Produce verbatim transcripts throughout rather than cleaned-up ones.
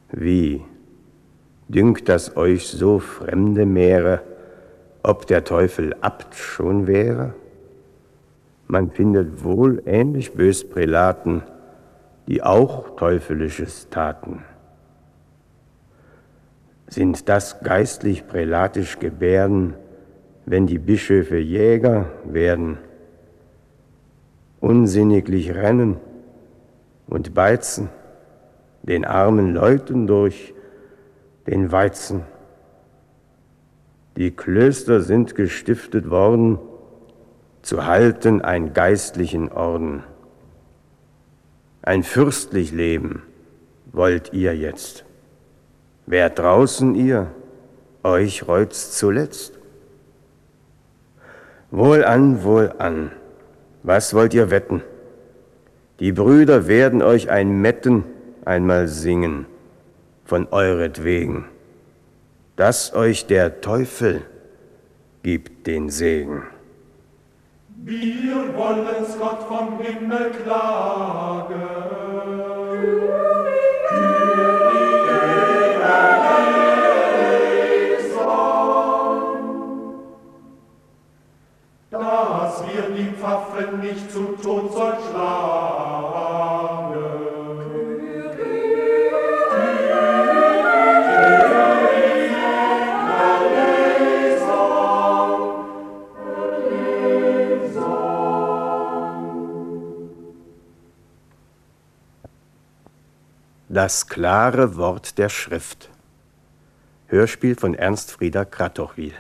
Wie? Dünkt das euch so fremde Meere, ob der Teufel Abt schon wäre? Man findet wohl ähnlich bös Prälaten, die auch Teufelisches taten. Sind das geistlich-prälatisch Gebärden, wenn die Bischöfe Jäger werden, unsinniglich rennen und beizen, den armen Leuten durch den Weizen? Die Klöster sind gestiftet worden, zu halten ein geistlichen Orden. Ein fürstlich Leben wollt ihr jetzt. Wärt draußen ihr, euch reut's zuletzt. Wohlan, wohlan, was wollt ihr wetten? Die Brüder werden euch ein Metten einmal singen, von euretwegen, dass euch der Teufel gibt den Segen. Wir wollen's Gott vom Himmel klagen. Dass wir die Pfaffen nicht zum Tod soll schlagen. Das klare Wort der Schrift. Hörspiel von Ernst Frieder Kratochwil.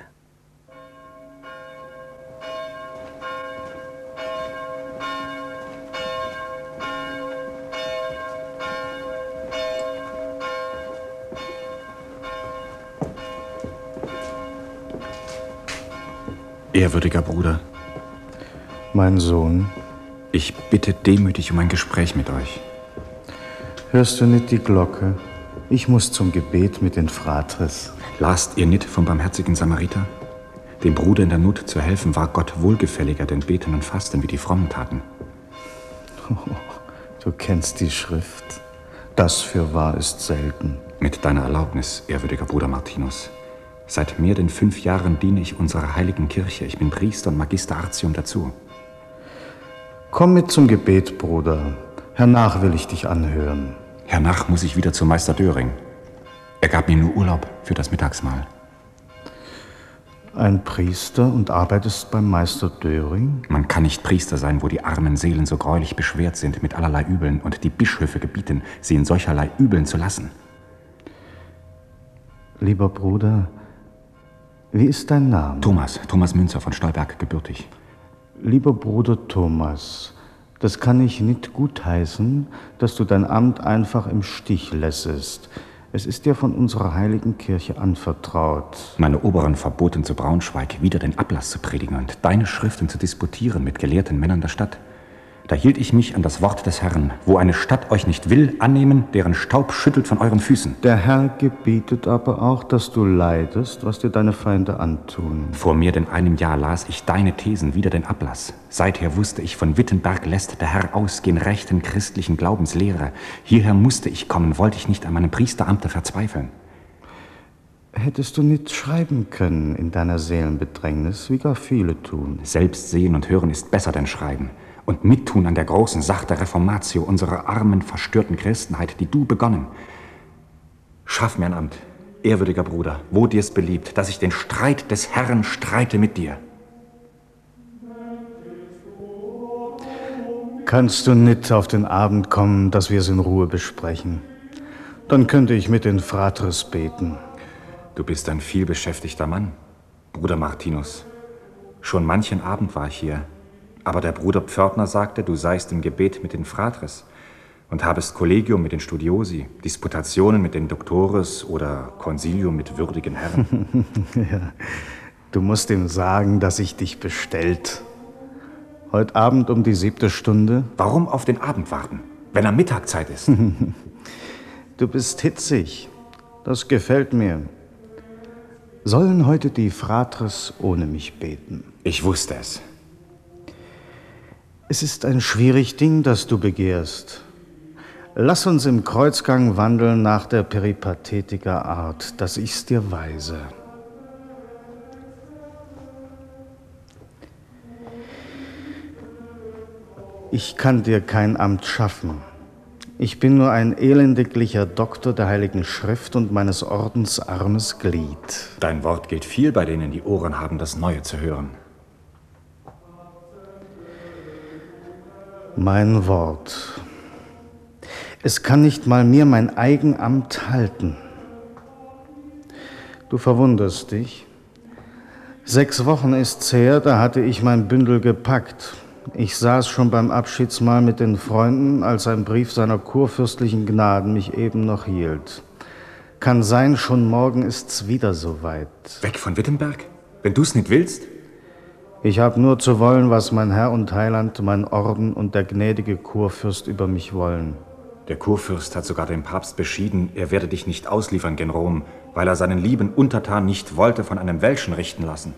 Ehrwürdiger Bruder, mein Sohn, ich bitte demütig um ein Gespräch mit euch. Hörst du nicht die Glocke? Ich muss zum Gebet mit den Fratres. Lasst ihr nicht vom barmherzigen Samariter? Dem Bruder in der Not zu helfen, war Gott wohlgefälliger denn Beten und Fasten, wie die Frommen taten. Oh, du kennst die Schrift. Das fürwahr ist selten. Mit deiner Erlaubnis, ehrwürdiger Bruder Martinus. Seit mehr denn fünf Jahren diene ich unserer heiligen Kirche. Ich bin Priester und Magister Artium dazu. Komm mit zum Gebet, Bruder. Hernach will ich dich anhören. Hernach muss ich wieder zu Meister Döring. Er gab mir nur Urlaub für das Mittagsmahl. Ein Priester und arbeitest beim Meister Döring? Man kann nicht Priester sein, wo die armen Seelen so greulich beschwert sind mit allerlei Übeln und die Bischöfe gebieten, sie in solcherlei Übeln zu lassen. Lieber Bruder, wie ist dein Name? Thomas, Thomas Münzer von Stolberg gebürtig. Lieber Bruder Thomas, das kann ich nicht gutheißen, dass du dein Amt einfach im Stich lässest. Es ist dir von unserer heiligen Kirche anvertraut. Meine Oberen verboten zu Braunschweig, wieder den Ablass zu predigen und deine Schriften zu disputieren mit gelehrten Männern der Stadt. Da hielt ich mich an das Wort des Herrn, wo eine Stadt euch nicht will, annehmen, deren Staub schüttelt von euren Füßen. Der Herr gebietet aber auch, dass du leidest, was dir deine Feinde antun. Vor mehr denn einem Jahr las ich deine Thesen wider den Ablass. Seither wusste ich, von Wittenberg lässt der Herr ausgehen rechten christlichen Glaubenslehre. Hierher musste ich kommen, wollte ich nicht an meinem Priesteramte verzweifeln. Hättest du nicht schreiben können in deiner Seelenbedrängnis, wie gar viele tun. Selbst sehen und hören ist besser denn schreiben. Und mittun an der großen Sache der Reformatio unserer armen, verstörten Christenheit, die du begonnen. Schaff mir ein Amt, ehrwürdiger Bruder, wo dir's beliebt, dass ich den Streit des Herrn streite mit dir. Kannst du nicht auf den Abend kommen, dass wir es in Ruhe besprechen? Dann könnte ich mit den Fratres beten. Du bist ein vielbeschäftigter Mann, Bruder Martinus. Schon manchen Abend war ich hier. Aber der Bruder Pförtner sagte, du seist im Gebet mit den Fratres und habest Kollegium mit den Studiosi, Disputationen mit den Doktores oder Consilium mit würdigen Herren. Ja, du musst ihm sagen, dass ich dich bestellt. Heute Abend um die siebte Stunde. Warum auf den Abend warten, wenn er Mittagzeit ist? Du bist hitzig. Das gefällt mir. Sollen heute die Fratres ohne mich beten? Ich wusste es. Es ist ein schwierig Ding, das du begehrst. Lass uns im Kreuzgang wandeln nach der Peripathetiker Art, dass ich's dir weise. Ich kann dir kein Amt schaffen. Ich bin nur ein elendiglicher Doktor der Heiligen Schrift und meines Ordens armes Glied. Dein Wort gilt viel bei denen, die Ohren haben, das Neue zu hören. Mein Wort. Es kann nicht mal mir mein Eigenamt halten. Du verwunderst dich. Sechs Wochen ist's her, da hatte ich mein Bündel gepackt. Ich saß schon beim Abschiedsmahl mit den Freunden, als ein Brief seiner kurfürstlichen Gnaden mich eben noch hielt. Kann sein, schon morgen ist's wieder soweit. Weg von Wittenberg? Wenn du's nicht willst? Ich hab nur zu wollen, was mein Herr und Heiland, mein Orden und der gnädige Kurfürst über mich wollen. Der Kurfürst hat sogar dem Papst beschieden, er werde dich nicht ausliefern gen Rom, weil er seinen lieben Untertan nicht wollte von einem Welschen richten lassen.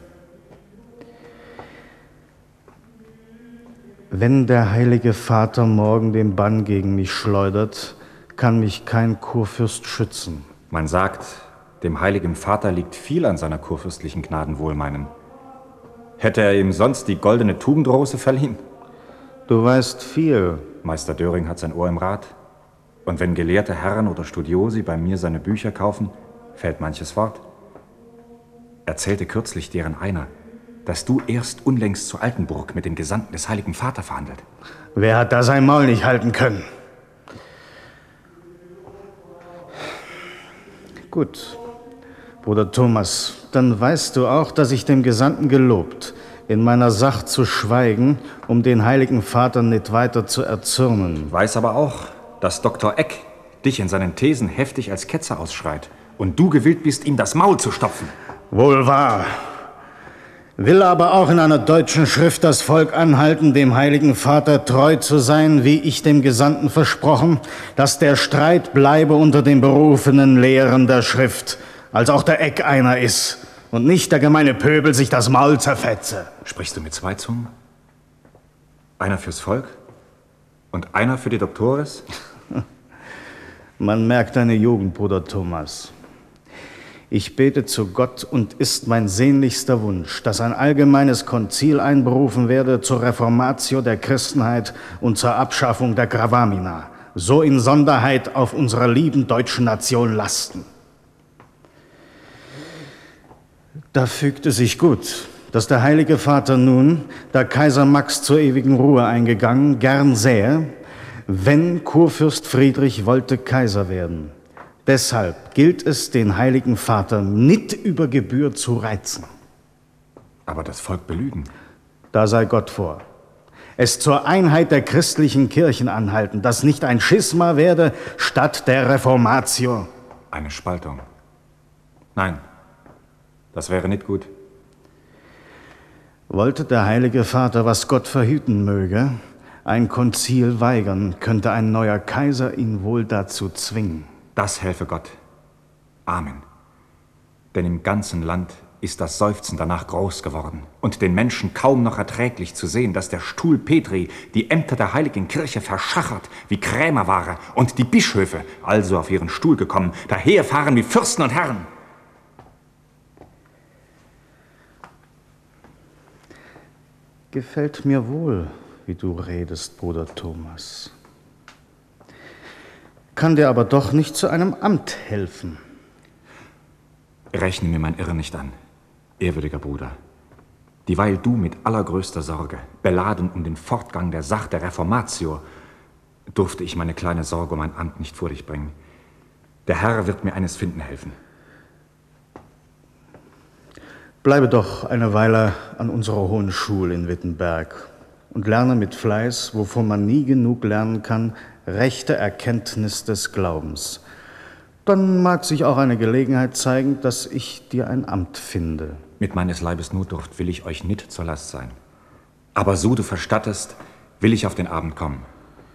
Wenn der Heilige Vater morgen den Bann gegen mich schleudert, kann mich kein Kurfürst schützen. Man sagt, dem Heiligen Vater liegt viel an seiner kurfürstlichen Gnadenwohlmeinen. Hätte er ihm sonst die goldene Tugendrose verliehen? Du weißt viel. Meister Döring hat sein Ohr im Rat. Und wenn gelehrte Herren oder Studiosi bei mir seine Bücher kaufen, fällt manches Wort. Erzählte kürzlich deren einer, dass du erst unlängst zu Altenburg mit den Gesandten des Heiligen Vater verhandelt. Wer hat da sein Maul nicht halten können? Gut, Bruder Thomas, dann weißt du auch, dass ich dem Gesandten gelobt, in meiner Sache zu schweigen, um den Heiligen Vater nicht weiter zu erzürnen. Weiß aber auch, dass Doktor Eck dich in seinen Thesen heftig als Ketzer ausschreit und du gewillt bist, ihm das Maul zu stopfen. Wohl wahr. Will aber auch in einer deutschen Schrift das Volk anhalten, dem Heiligen Vater treu zu sein, wie ich dem Gesandten versprochen, dass der Streit bleibe unter den berufenen Lehren der Schrift, als auch der Eck einer ist und nicht der gemeine Pöbel sich das Maul zerfetze. Sprichst du mit zwei Zungen? Einer fürs Volk und einer für die Doktores? Man merkt deine Jugend, Bruder Thomas. Ich bete zu Gott und ist mein sehnlichster Wunsch, dass ein allgemeines Konzil einberufen werde zur Reformatio der Christenheit und zur Abschaffung der Gravamina, so in Sonderheit auf unserer lieben deutschen Nation lasten. Da fügte sich gut, dass der Heilige Vater nun, da Kaiser Max zur ewigen Ruhe eingegangen, gern sähe, wenn Kurfürst Friedrich wollte Kaiser werden. Deshalb gilt es, den Heiligen Vater nicht über Gebühr zu reizen. Aber das Volk belügen. Da sei Gott vor. Es zur Einheit der christlichen Kirchen anhalten, dass nicht ein Schisma werde statt der Reformatio. Eine Spaltung. Nein, das wäre nicht gut. Wollte der Heilige Vater, was Gott verhüten möge, ein Konzil weigern, könnte ein neuer Kaiser ihn wohl dazu zwingen. Das helfe Gott. Amen. Denn im ganzen Land ist das Seufzen danach groß geworden und den Menschen kaum noch erträglich zu sehen, dass der Stuhl Petri die Ämter der heiligen Kirche verschachert wie Krämerware und die Bischöfe, also auf ihren Stuhl gekommen, daherfahren wie Fürsten und Herren. Gefällt mir wohl, wie du redest, Bruder Thomas. Kann dir aber doch nicht zu einem Amt helfen. Rechne mir mein Irren nicht an, ehrwürdiger Bruder. Dieweil du mit allergrößter Sorge, beladen um den Fortgang der Sache der Reformatio, durfte ich meine kleine Sorge um mein Amt nicht vor dich bringen. Der Herr wird mir eines finden helfen. Bleibe doch eine Weile an unserer hohen Schule in Wittenberg und lerne mit Fleiß, wovon man nie genug lernen kann, rechte Erkenntnis des Glaubens. Dann mag sich auch eine Gelegenheit zeigen, dass ich dir ein Amt finde. Mit meines Leibes Notdurft will ich euch nicht zur Last sein. Aber so du verstattest, will ich auf den Abend kommen.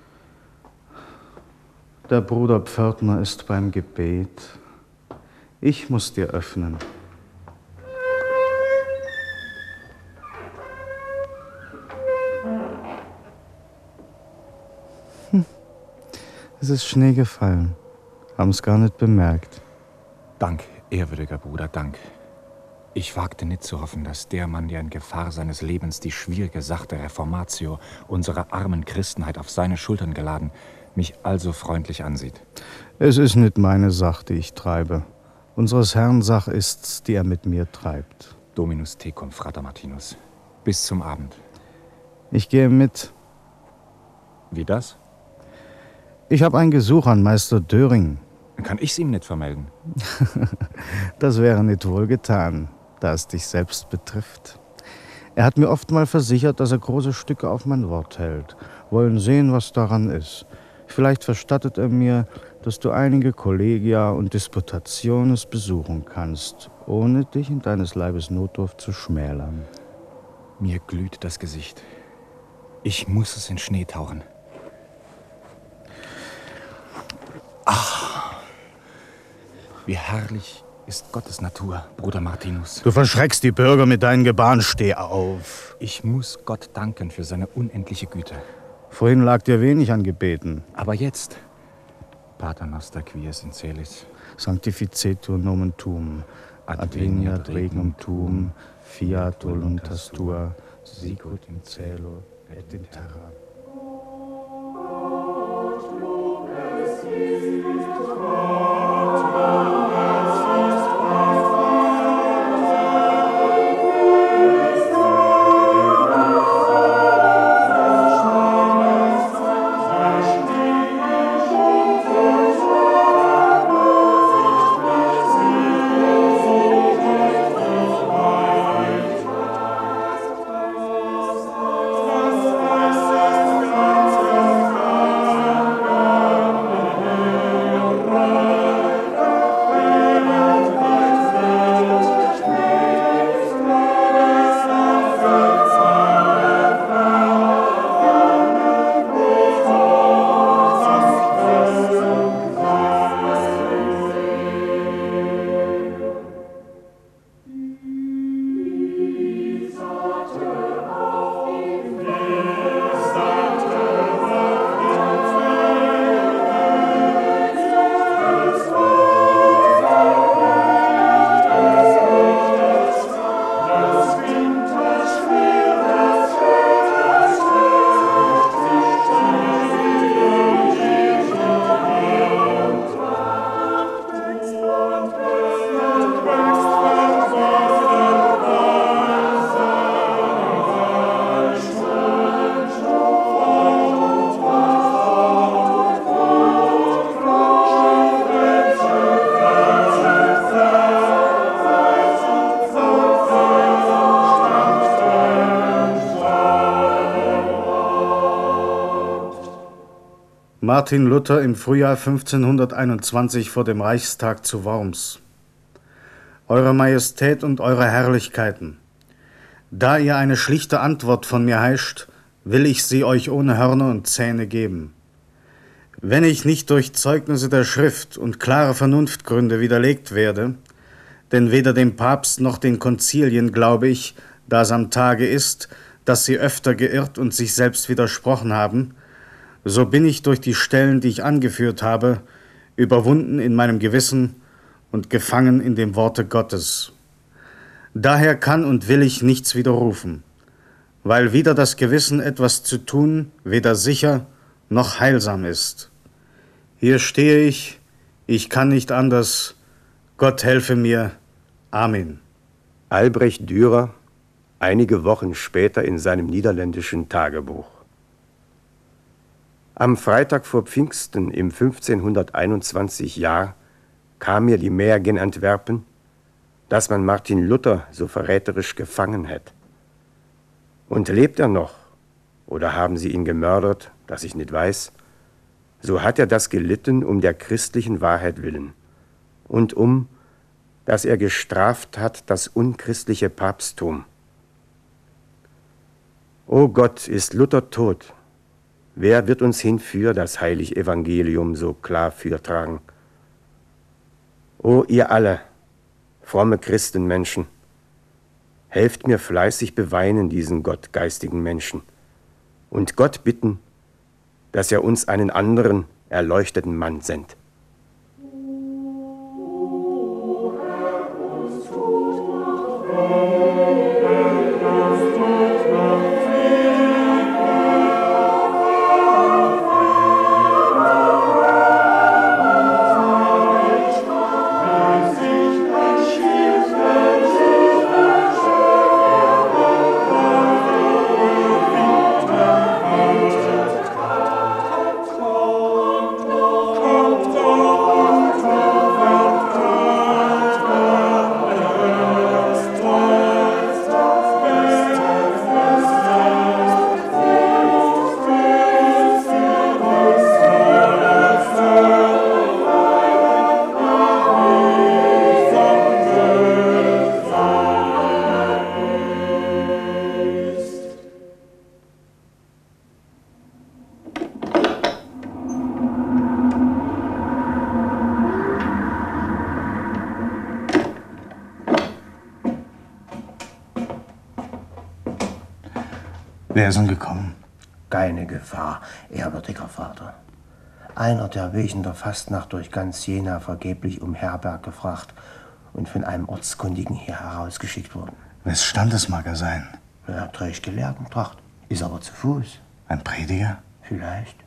Der Bruder Pförtner ist beim Gebet. Ich muss dir öffnen. Es ist Schnee gefallen. Haben es gar nicht bemerkt. Dank, ehrwürdiger Bruder, Dank. Ich wagte nicht zu hoffen, dass der Mann, der in Gefahr seines Lebens die schwierige Sache Reformatio unserer armen Christenheit auf seine Schultern geladen, mich also freundlich ansieht. Es ist nicht meine Sache, die ich treibe. Unseres Herrn Sache ist's, die er mit mir treibt. Dominus tecum, Frater Martinus. Bis zum Abend. Ich gehe mit. Wie das? Ich habe ein Gesuch an Meister Döring. Kann ich's ihm nicht vermelden? Das wäre nicht wohlgetan, da es dich selbst betrifft. Er hat mir oft mal versichert, dass er große Stücke auf mein Wort hält. Wollen sehen, was daran ist. Vielleicht verstattet er mir, dass du einige Kollegia und Disputationes besuchen kannst, ohne dich in deines Leibes Notdurft zu schmälern. Mir glüht das Gesicht. Ich muss es in Schnee tauchen. Ach, wie herrlich ist Gottes Natur, Bruder Martinus. Du verschreckst die Bürger mit deinen Gebaren, steh auf. Ich muss Gott danken für seine unendliche Güte. Vorhin lag dir wenig an Gebeten. Aber jetzt, Pater noster quies in celis, Sanctificetur nomen tuum, adveniat regnum tuum, fiat voluntas tua, sicut in cielo et in terra. Martin Luther im Frühjahr fünfzehnhunderteinundzwanzig vor dem Reichstag zu Worms. Eure Majestät und eure Herrlichkeiten, da ihr eine schlichte Antwort von mir heischt, will ich sie euch ohne Hörner und Zähne geben. Wenn ich nicht durch Zeugnisse der Schrift und klare Vernunftgründe widerlegt werde, denn weder dem Papst noch den Konzilien glaube ich, da es am Tage ist, dass sie öfter geirrt und sich selbst widersprochen haben, so bin ich durch die Stellen, die ich angeführt habe, überwunden in meinem Gewissen und gefangen in dem Worte Gottes. Daher kann und will ich nichts widerrufen, weil wider das Gewissen etwas zu tun weder sicher noch heilsam ist. Hier stehe ich, ich kann nicht anders, Gott helfe mir. Amen. Albrecht Dürer, einige Wochen später in seinem niederländischen Tagebuch. Am Freitag vor Pfingsten im fünfzehnhunderteinundzwanzig Jahr kam mir die Mähr gen Antwerpen, dass man Martin Luther so verräterisch gefangen hätt. Und lebt er noch, oder haben sie ihn gemördert, dass ich nicht weiß, so hat er das gelitten um der christlichen Wahrheit willen und um, dass er gestraft hat das unchristliche Papsttum. O Gott, ist Luther tot, wer wird uns hinfür das heilig Evangelium so klar fürtragen? O ihr alle, fromme Christenmenschen, helft mir fleißig beweinen diesen gottgeistigen Menschen und Gott bitten, dass er uns einen anderen erleuchteten Mann sendet. Wer ist angekommen? Keine Gefahr, ehrwürdiger Vater. Einer der Wesen der Fastnacht durch ganz Jena vergeblich um Herberg gefragt und von einem Ortskundigen hier herausgeschickt worden. Wes Standes mag er sein? Er trägt Gelehrtentracht, ist aber zu Fuß. Ein Prediger? Vielleicht.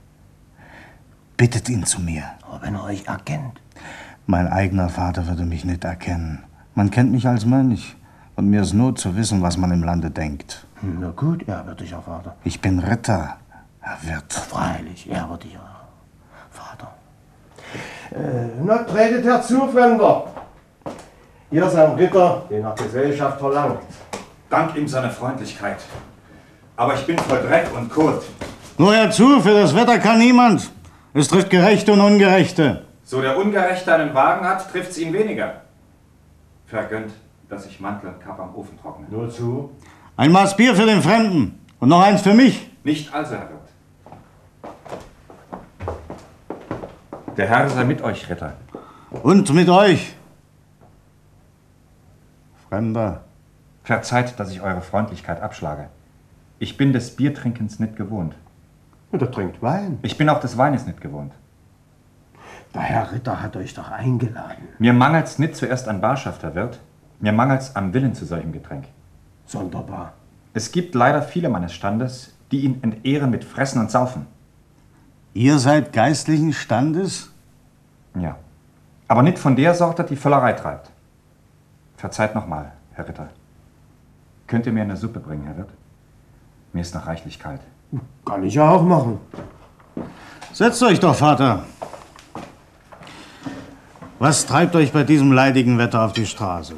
Bittet ihn zu mir. Aber wenn er euch erkennt. Mein eigener Vater würde mich nicht erkennen. Man kennt mich als Mönch. Und mir ist Not zu wissen, was man im Lande denkt. Na gut, ehrwürdiger Vater. Ich bin Ritter, Herr Wirt. Freilich, ehrwürdiger Vater. Äh, na, tretet herzu, Fremder. Ihr seid ein Ritter, den nach Gesellschaft verlangt. Dank ihm seiner Freundlichkeit. Aber ich bin voll Dreck und Kot. Nur herzu, für das Wetter kann niemand. Es trifft Gerechte und Ungerechte. So der Ungerechte einen Wagen hat, trifft's ihn weniger. Vergönnt, dass ich Mantel und Kappe am Ofen trockne. Nur zu. Ein Maß Bier für den Fremden und noch eins für mich. Nicht also, Herr Wirt. Der Herr sei mit euch, Ritter. Und mit euch. Fremder. Verzeiht, dass ich eure Freundlichkeit abschlage. Ich bin des Biertrinkens nicht gewohnt. Der trinkt Wein. Ich bin auch des Weines nicht gewohnt. Der Herr Ritter hat euch doch eingeladen. Mir mangelt's nicht zuerst an Barschaft, Herr Wirt. Mir mangelt's am Willen zu solchem Getränk. Sonderbar. Es gibt leider viele meines Standes, die ihn entehren mit Fressen und Saufen. Ihr seid geistlichen Standes? Ja. Aber nicht von der Sorte, die Völlerei treibt. Verzeiht nochmal, Herr Ritter. Könnt ihr mir eine Suppe bringen, Herr Wirt? Mir ist noch reichlich kalt. Kann ich ja auch machen. Setzt euch doch, Vater. Was treibt euch bei diesem leidigen Wetter auf die Straße?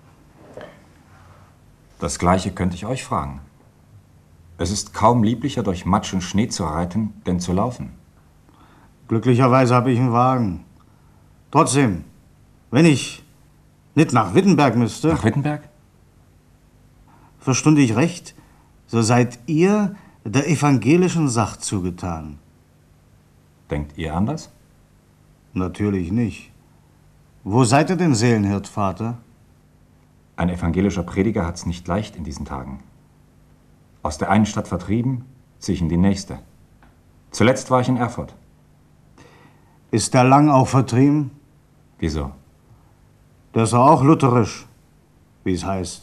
Das Gleiche könnte ich euch fragen. Es ist kaum lieblicher, durch Matsch und Schnee zu reiten, denn zu laufen. Glücklicherweise habe ich einen Wagen. Trotzdem, wenn ich nicht nach Wittenberg müsste... Nach Wittenberg? Verstund ich recht, so seid ihr der evangelischen Sache zugetan. Denkt ihr anders? Natürlich nicht. Wo seid ihr denn Seelenhirt, Vater? Ein evangelischer Prediger hat's nicht leicht in diesen Tagen. Aus der einen Stadt vertrieben, ziehe ich in die nächste. Zuletzt war ich in Erfurt. Ist der Lang auch vertrieben? Wieso? Der ist auch lutherisch, wie es heißt.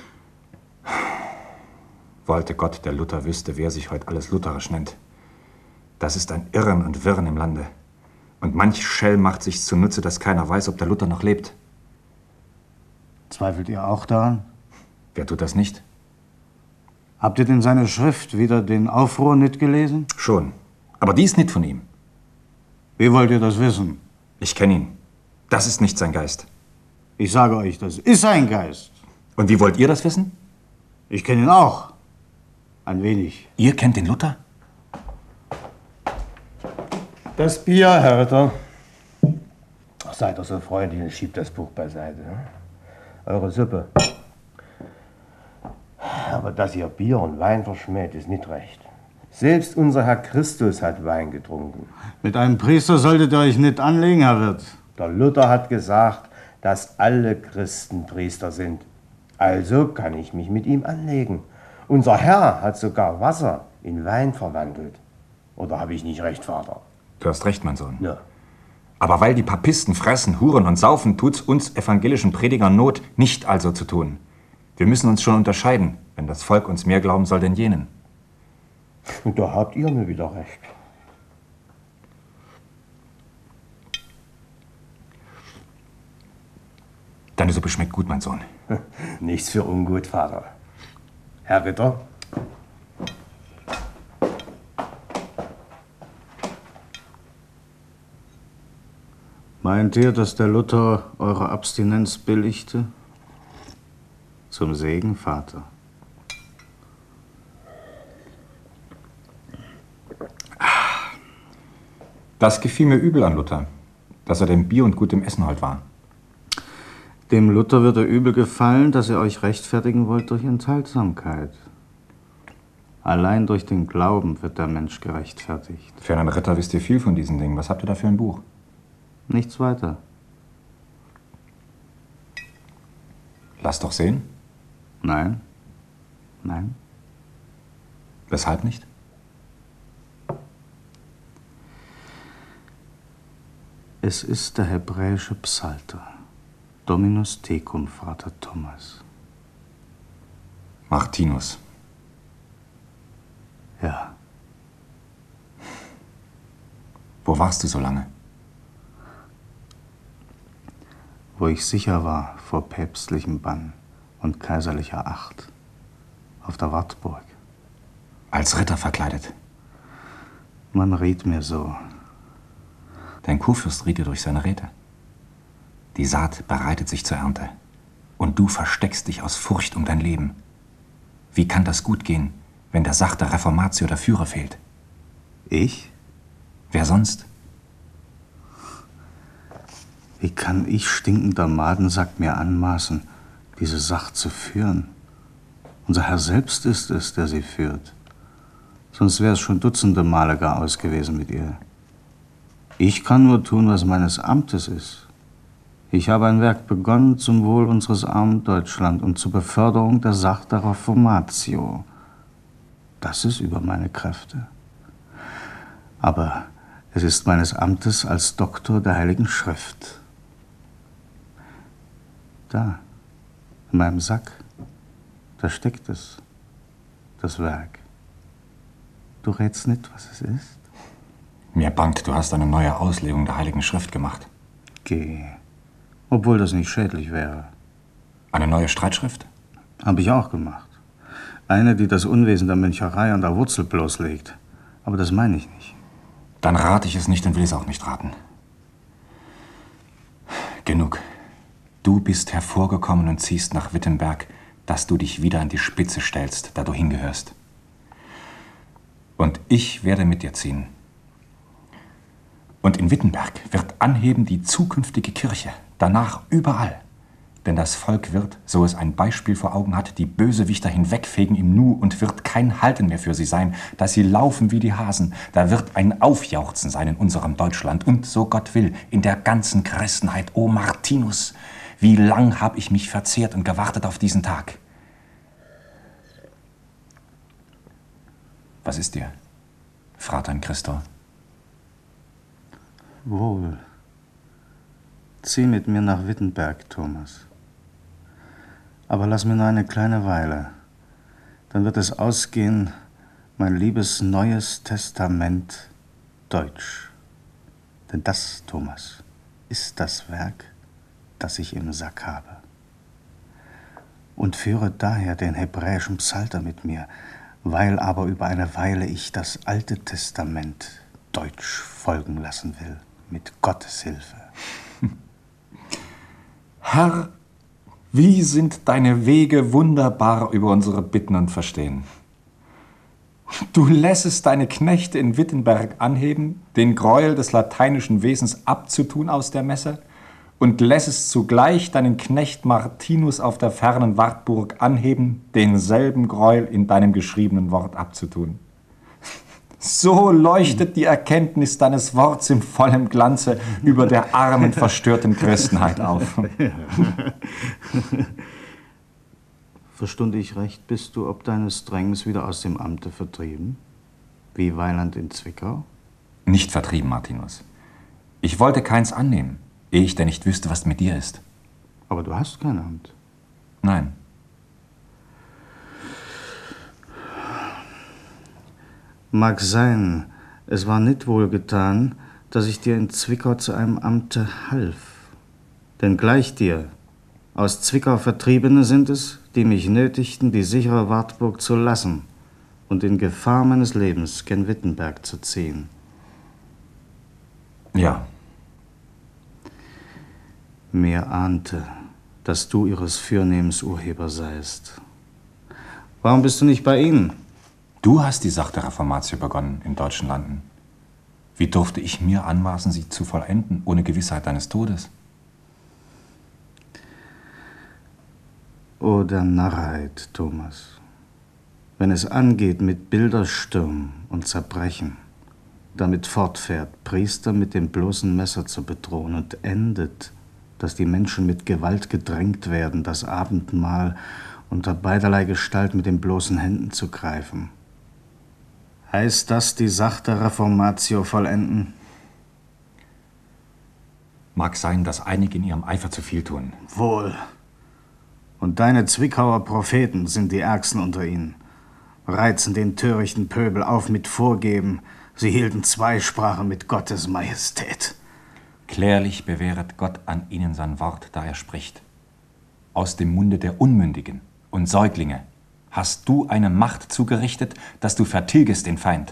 Wollte Gott, der Luther wüsste, wer sich heute alles lutherisch nennt. Das ist ein Irren und Wirren im Lande. Und manch Schelm macht sich's zunutze, dass keiner weiß, ob der Luther noch lebt. Zweifelt ihr auch daran? Wer tut das nicht? Habt ihr denn seine Schrift wieder den Aufruhr nicht gelesen? Schon. Aber die ist nicht von ihm. Wie wollt ihr das wissen? Ich kenne ihn. Das ist nicht sein Geist. Ich sage euch, das ist sein Geist. Und wie wollt ihr das wissen? Ich kenne ihn auch. Ein wenig. Ihr kennt den Luther? Das Bier, Herr Ritter. Ach, seid doch so freundlich und schiebt das Buch beiseite. Ne? Eure Suppe. Aber dass ihr Bier und Wein verschmäht, ist nicht recht. Selbst unser Herr Christus hat Wein getrunken. Mit einem Priester solltet ihr euch nicht anlegen, Herr Wirt. Der Luther hat gesagt, dass alle Christen Priester sind. Also kann ich mich mit ihm anlegen. Unser Herr hat sogar Wasser in Wein verwandelt. Oder habe ich nicht recht, Vater? Du hast recht, mein Sohn. Ja. Aber weil die Papisten fressen, huren und saufen, tut's uns evangelischen Predigern Not, nicht also zu tun. Wir müssen uns schon unterscheiden, wenn das Volk uns mehr glauben soll denn jenen. Und da habt ihr mir wieder recht. Deine Suppe schmeckt gut, mein Sohn. Nichts für ungut, Vater. Herr Ritter? Meint ihr, dass der Luther eure Abstinenz billigte? Zum Segen, Vater. Das gefiel mir übel an Luther, dass er dem Bier und gutem Essen hold war. Dem Luther wird er übel gefallen, dass ihr euch rechtfertigen wollt durch Enthaltsamkeit. Allein durch den Glauben wird der Mensch gerechtfertigt. Für einen Ritter wisst ihr viel von diesen Dingen. Was habt ihr da für ein Buch? Nichts weiter. Lass doch sehen. Nein. Nein. Weshalb nicht? Es ist der hebräische Psalter. Dominus tecum, Vater Thomas. Martinus. Ja. Wo warst du so lange? Wo ich sicher war vor päpstlichem Bann und kaiserlicher Acht. Auf der Wartburg. Als Ritter verkleidet? Man riet mir so. Dein Kurfürst riet dir durch seine Räte. Die Saat bereitet sich zur Ernte. Und du versteckst dich aus Furcht um dein Leben. Wie kann das gut gehen, wenn der sachte Reformatio der Führer fehlt? Ich? Wer sonst? Wie kann ich, stinkender Madensack, mir anmaßen, diese Sache zu führen? Unser Herr selbst ist es, der sie führt. Sonst wäre es schon dutzende Male gar aus gewesen mit ihr. Ich kann nur tun, was meines Amtes ist. Ich habe ein Werk begonnen zum Wohl unseres armen Deutschland und zur Beförderung der Sache der Reformatio. Das ist über meine Kräfte. Aber es ist meines Amtes als Doktor der Heiligen Schrift. Da, in meinem Sack, da steckt es, das Werk. Du rätst nicht, was es ist? Mir bangt, du hast eine neue Auslegung der Heiligen Schrift gemacht. Geh. Obwohl das nicht schädlich wäre. Eine neue Streitschrift? Habe ich auch gemacht. Eine, die das Unwesen der Möncherei an der Wurzel bloßlegt. Aber das meine ich nicht. Dann rate ich es nicht und will es auch nicht raten. Genug. Du bist hervorgekommen und ziehst nach Wittenberg, dass du dich wieder an die Spitze stellst, da du hingehörst. Und ich werde mit dir ziehen. Und in Wittenberg wird anheben die zukünftige Kirche, danach überall. Denn das Volk wird, so es ein Beispiel vor Augen hat, die Bösewichter hinwegfegen im Nu und wird kein Halten mehr für sie sein, dass sie laufen wie die Hasen. Da wird ein Aufjauchzen sein in unserem Deutschland und, so Gott will, in der ganzen Christenheit. O Martinus, wie lang hab ich mich verzehrt und gewartet auf diesen Tag. Was ist dir, Frater in Christo? Wohl. Zieh mit mir nach Wittenberg, Thomas. Aber lass mir nur eine kleine Weile. Dann wird es ausgehen, mein liebes Neues Testament Deutsch. Denn das, Thomas, ist das Werk, das ich im Sack habe. Und führe daher den hebräischen Psalter mit mir, weil aber über eine Weile ich das Alte Testament Deutsch folgen lassen will, mit Gottes Hilfe. Herr, wie sind deine Wege wunderbar über unsere Bitten und Verstehen. Du lässest deine Knechte in Wittenberg anheben, den Gräuel des lateinischen Wesens abzutun aus der Messe, und lässest zugleich deinen Knecht Martinus auf der fernen Wartburg anheben, denselben Gräuel in deinem geschriebenen Wort abzutun. So leuchtet die Erkenntnis deines Worts im vollen Glanze über der armen, verstörten Christenheit auf. Verstund ich recht, bist du ob deines Drängens wieder aus dem Amte vertrieben? Wie Weiland in Zwickau? Nicht vertrieben, Martinus. Ich wollte keins annehmen, ehe ich denn nicht wüsste, was mit dir ist. Aber du hast kein Amt. Nein. Mag sein, es war nicht wohlgetan, dass ich dir in Zwickau zu einem Amte half. Denn gleich dir, aus Zwickau Vertriebene sind es, die mich nötigten, die sichere Wartburg zu lassen und in Gefahr meines Lebens gen Wittenberg zu ziehen. Ja. Mir ahnte, dass du ihres Fürnehmens Urheber seist. Warum bist du nicht bei ihnen? Du hast die Sache der Reformatio begonnen in deutschen Landen. Wie durfte ich mir anmaßen, sie zu vollenden, ohne Gewissheit deines Todes? O der Narrheit, Thomas. Wenn es angeht mit Bildersturm und Zerbrechen, damit fortfährt, Priester mit dem bloßen Messer zu bedrohen und endet, dass die Menschen mit Gewalt gedrängt werden, das Abendmahl unter beiderlei Gestalt mit den bloßen Händen zu greifen. Heißt das die Sache der Reformatio vollenden? Mag sein, dass einige in ihrem Eifer zu viel tun. Wohl. Und deine Zwickauer Propheten sind die Ärgsten unter ihnen. Reizen den törichten Pöbel auf mit Vorgeben. Sie hielten Zweisprache mit Gottes Majestät. Klärlich bewähret Gott an ihnen sein Wort, da er spricht. Aus dem Munde der Unmündigen und Säuglinge hast du eine Macht zugerichtet, dass du vertilgest den Feind.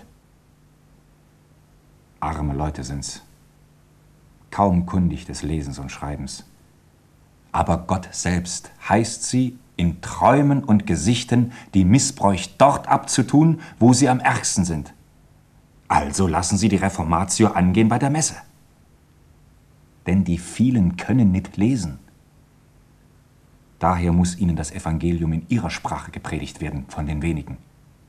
Arme Leute sind's, kaum kundig des Lesens und Schreibens. Aber Gott selbst heißt sie, in Träumen und Gesichten die Missbräuch dort abzutun, wo sie am ärgsten sind. Also lassen sie die Reformatio angehen bei der Messe. Denn die vielen können nicht lesen. Daher muss ihnen das Evangelium in ihrer Sprache gepredigt werden, von den wenigen.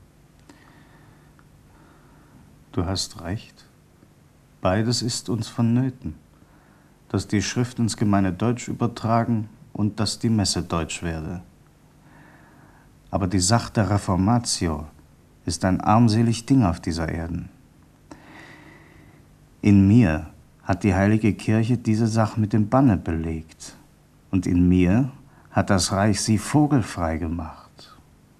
Du hast recht. Beides ist uns vonnöten. Dass die Schrift ins gemeine Deutsch übertragen und dass die Messe deutsch werde. Aber die Sache der Reformatio ist ein armselig Ding auf dieser Erden. In mir hat die heilige Kirche diese Sache mit dem Banne belegt. Und in mir hat das Reich sie vogelfrei gemacht.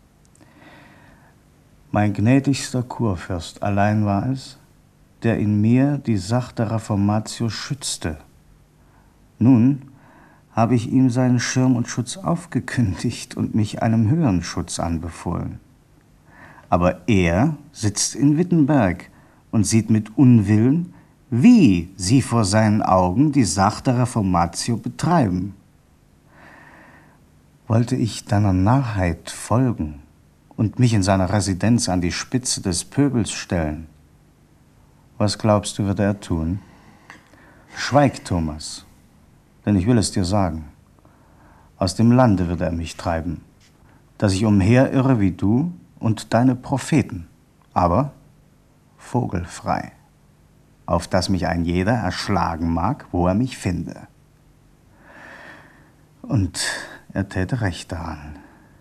Mein gnädigster Kurfürst allein war es, der in mir die Sache der Reformatio schützte. Nun habe ich ihm seinen Schirm und Schutz aufgekündigt und mich einem höheren Schutz anbefohlen. Aber er sitzt in Wittenberg und sieht mit Unwillen, wie sie vor seinen Augen die Sache der Reformatio betreiben. Wollte ich deiner Narrheit folgen und mich in seiner Residenz an die Spitze des Pöbels stellen, was glaubst du, würde er tun? Schweig, Thomas, denn ich will es dir sagen. Aus dem Lande wird er mich treiben, dass ich umherirre wie du und deine Propheten, aber vogelfrei, auf dass mich ein jeder erschlagen mag, wo er mich finde. Und er täte recht daran.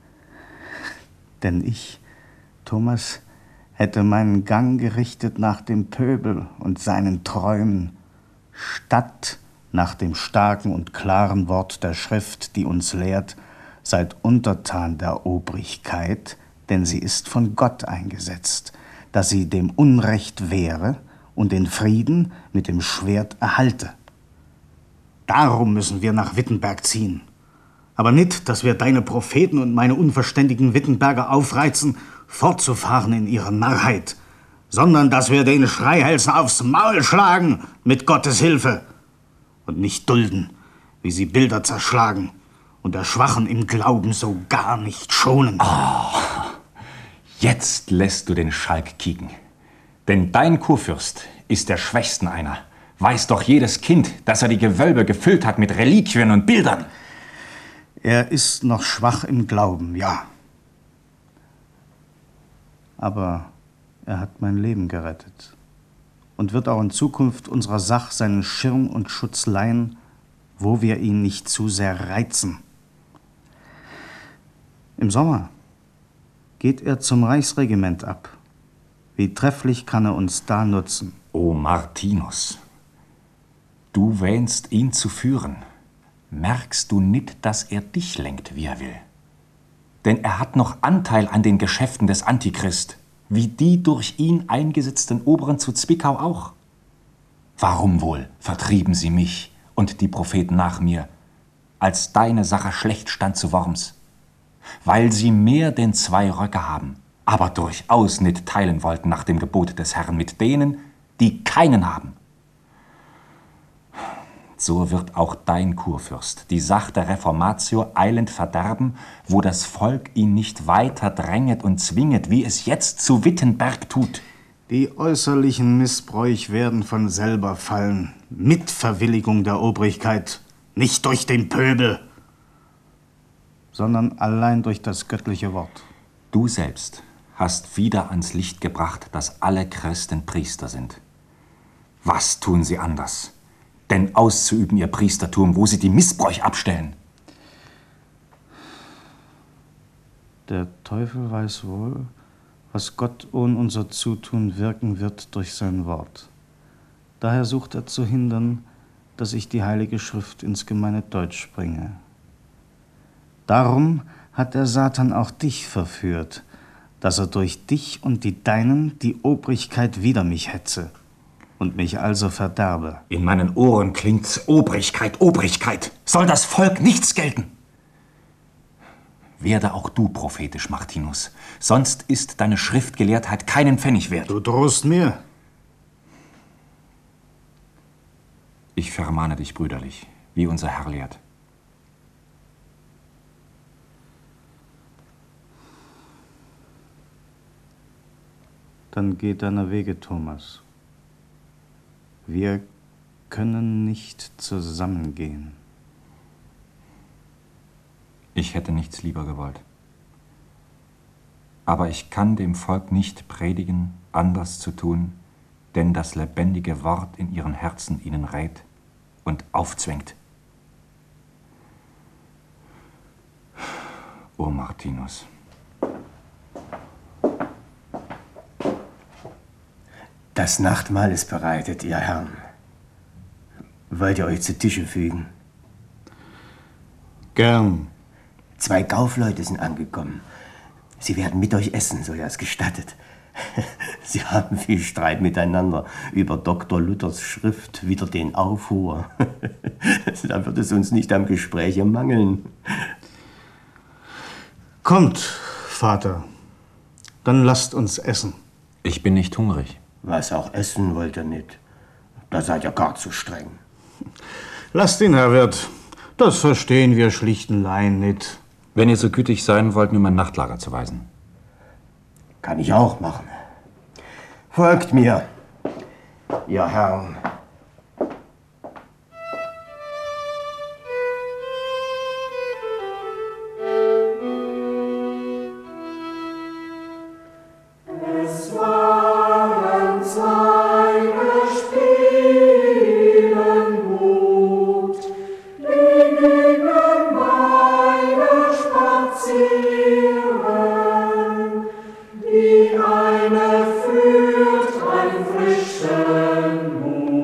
Denn ich, Thomas, hätte meinen Gang gerichtet nach dem Pöbel und seinen Träumen, statt nach dem starken und klaren Wort der Schrift, die uns lehrt, seid untertan der Obrigkeit, denn sie ist von Gott eingesetzt, dass sie dem Unrecht wehre und den Frieden mit dem Schwert erhalte. Darum müssen wir nach Wittenberg ziehen. Aber nicht, dass wir deine Propheten und meine unverständigen Wittenberger aufreizen, fortzufahren in ihrer Narrheit, sondern dass wir den Schreihälsen aufs Maul schlagen mit Gottes Hilfe und nicht dulden, wie sie Bilder zerschlagen und der Schwachen im Glauben so gar nicht schonen. Oh, jetzt lässt du den Schalk kieken. Denn dein Kurfürst ist der Schwächsten einer. Weiß doch jedes Kind, dass er die Gewölbe gefüllt hat mit Reliquien und Bildern. Er ist noch schwach im Glauben, ja. Aber er hat mein Leben gerettet und wird auch in Zukunft unserer Sache seinen Schirm und Schutz leihen, wo wir ihn nicht zu sehr reizen. Im Sommer geht er zum Reichsregiment ab. Wie trefflich kann er uns da nutzen. O Martinus, du wähnst ihn zu führen. Merkst du nicht, dass er dich lenkt, wie er will? Denn er hat noch Anteil an den Geschäften des Antichrist, wie die durch ihn eingesetzten Oberen zu Zwickau auch. Warum wohl vertrieben sie mich und die Propheten nach mir, als deine Sache schlecht stand zu Worms? Weil sie mehr denn zwei Röcke haben, aber durchaus nicht teilen wollten nach dem Gebot des Herrn mit denen, die keinen haben. So wird auch dein Kurfürst die Sache der Reformatio eilend verderben, wo das Volk ihn nicht weiter dränget und zwinget, wie es jetzt zu Wittenberg tut. Die äußerlichen Missbräuch werden von selber fallen, mit Verwilligung der Obrigkeit, nicht durch den Pöbel, sondern allein durch das göttliche Wort. Du selbst hast wieder ans Licht gebracht, dass alle Christen Priester sind. Was tun sie anders, denn auszuüben ihr Priestertum, wo sie die Missbräuch abstellen? Der Teufel weiß wohl, was Gott ohne unser Zutun wirken wird durch sein Wort. Daher sucht er zu hindern, dass ich die Heilige Schrift ins gemeine Deutsch bringe. Darum hat der Satan auch dich verführt, dass er durch dich und die Deinen die Obrigkeit wider mich hetze und mich also verderbe. In meinen Ohren klingt's Obrigkeit, Obrigkeit. Soll das Volk nichts gelten? Werde auch du prophetisch, Martinus, sonst ist deine Schriftgelehrtheit keinen Pfennig wert. Du drohst mir. Ich vermahne dich brüderlich, wie unser Herr lehrt. Dann geh deiner Wege, Thomas. Wir können nicht zusammengehen. Ich hätte nichts lieber gewollt. Aber ich kann dem Volk nicht predigen, anders zu tun, denn das lebendige Wort in ihren Herzen ihnen rät und aufzwängt. O Martinus. Das Nachtmahl ist bereitet, ihr Herren. Wollt ihr euch zu Tische fügen? Gern. Zwei Kaufleute sind angekommen. Sie werden mit euch essen, so ihr es gestattet. Sie haben viel Streit miteinander über Doktor Luthers Schrift, wieder den Aufruhr. Da wird es uns nicht am Gespräche mangeln. Kommt, Vater, dann lasst uns essen. Ich bin nicht hungrig. Was auch essen wollt ihr nicht. Da seid ihr gar zu streng. Lasst ihn, Herr Wirt. Das verstehen wir schlichten Laien nicht. Wenn ihr so gütig sein wollt, mir mein Nachtlager zu weisen. Kann ich auch machen. Folgt mir, ihr Herren. Es waren seine Spielen gut, die gingen beide spazieren, die eine führt ein frischen Mut.